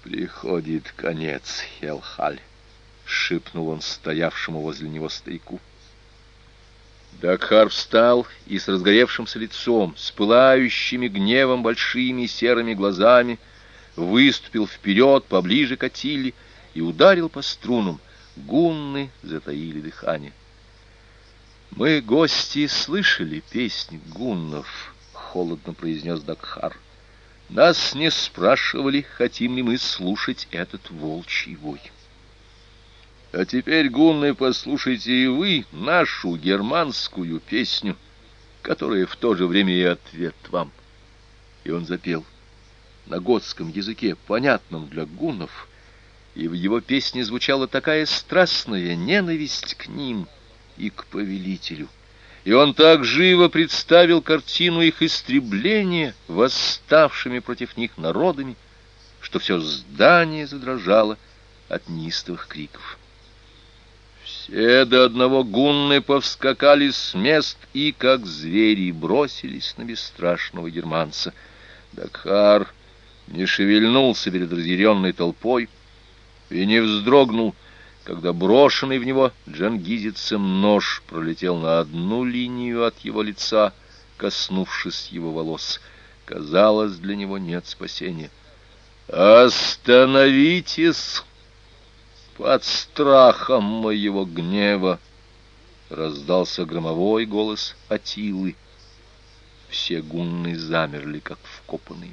«Приходит конец, Хелхаль», — шепнул он стоявшему возле него старику. Дакхар встал и с разгоревшимся лицом, с пылающими гневом большими серыми глазами, выступил вперед поближе к Атиле и ударил по струнам. Гунны затаили дыхание. «Мы, гости, слышали песни гуннов», — холодно произнес Дакхар. «Нас не спрашивали, хотим ли мы слушать этот волчий вой. А теперь, гунны, послушайте и вы нашу германскую песню, которая в то же время и ответ вам». И он запел на готском языке, понятном для гуннов, и в его песне звучала такая страстная ненависть к ним и к повелителю. И он так живо представил картину их истребления восставшими против них народами, что все здание задрожало от неистовых криков. Все до одного гунны повскакали с мест и, как звери, бросились на бесстрашного германца. Дакхар не шевельнулся перед разъяренной толпой и не вздрогнул, когда брошенный в него джангизицем нож пролетел на одну линию от его лица, коснувшись его волос. Казалось, для него нет спасения. «Остановитесь! Под страхом моего гнева!» Раздался громовой голос Атилы. Все гунны замерли, как вкопанные.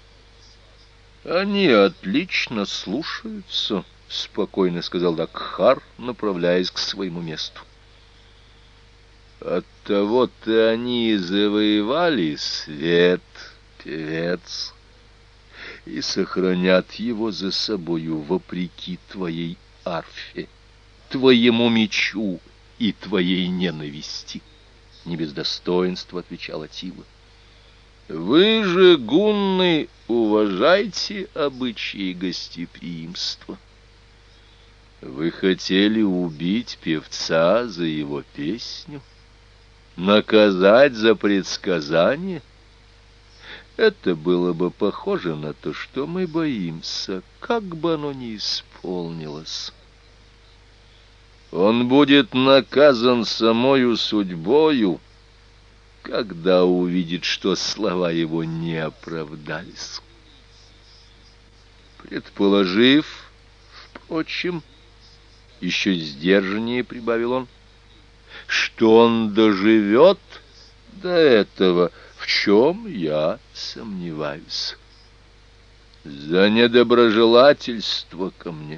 «Они отлично слушаются», — спокойно сказал Дакхар, направляясь к своему месту. «Оттого-то они и завоевали свет, певец, и сохранят его за собою вопреки твоей арфе, твоему мечу и твоей ненависти», — не без достоинства отвечал Атила. «Вы же, гунны, уважайте обычаи гостеприимства. Вы хотели убить певца за его песню, наказать за предсказание? Это было бы похоже на то, что мы боимся, как бы оно ни исполнилось. Он будет наказан самою судьбою, когда увидит, что слова его не оправдались. Предположив, впрочем, еще сдержаннее прибавил он, что он доживет до этого, в чем я сомневаюсь, за недоброжелательство ко мне.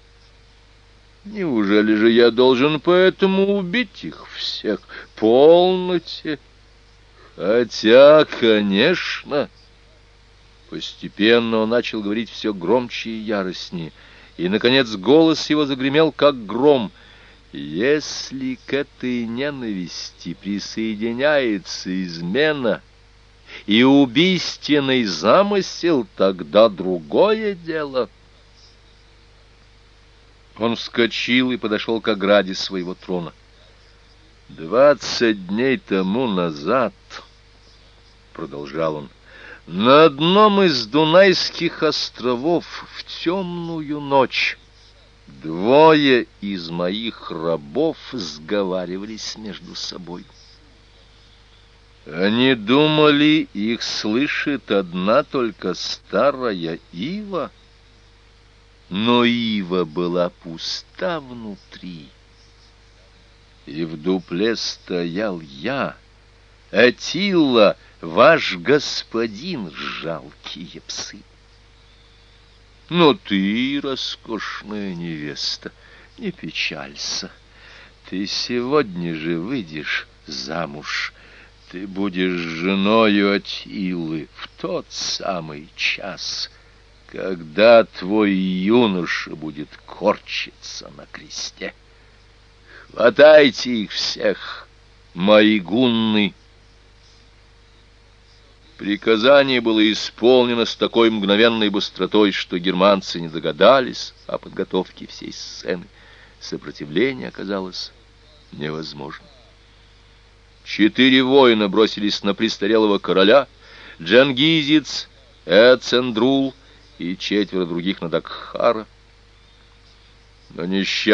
Неужели же я должен поэтому убить их всех? Полноте! Хотя, конечно...» Постепенно он начал говорить все громче и яростнее, и, наконец, голос его загремел, как гром. «Если к этой ненависти присоединяется измена и убийственный замысел, тогда другое дело». Он вскочил и подошел к ограде своего трона. 20 дней тому назад, — продолжал он, — на одном из Дунайских островов в темную ночь двое из моих рабов сговаривались между собой. Они думали, их слышит одна только старая ива, но ива была пуста внутри. И в дупле стоял я, Атилла, ваш господин, жалкие псы. Но ты, роскошная невеста, не печалься. Ты сегодня же выйдешь замуж. Ты будешь женою Атиллы в тот самый час, когда твой юноша будет корчиться на кресте. Хватайте их всех, мои гунны!» Приказание было исполнено с такой мгновенной быстротой, что германцы не догадались о подготовке всей сцены. Сопротивление оказалось невозможным. 4 воина бросились на престарелого короля. Джангизец, Эцендрул и 4 других на Дакхара. Но несчастный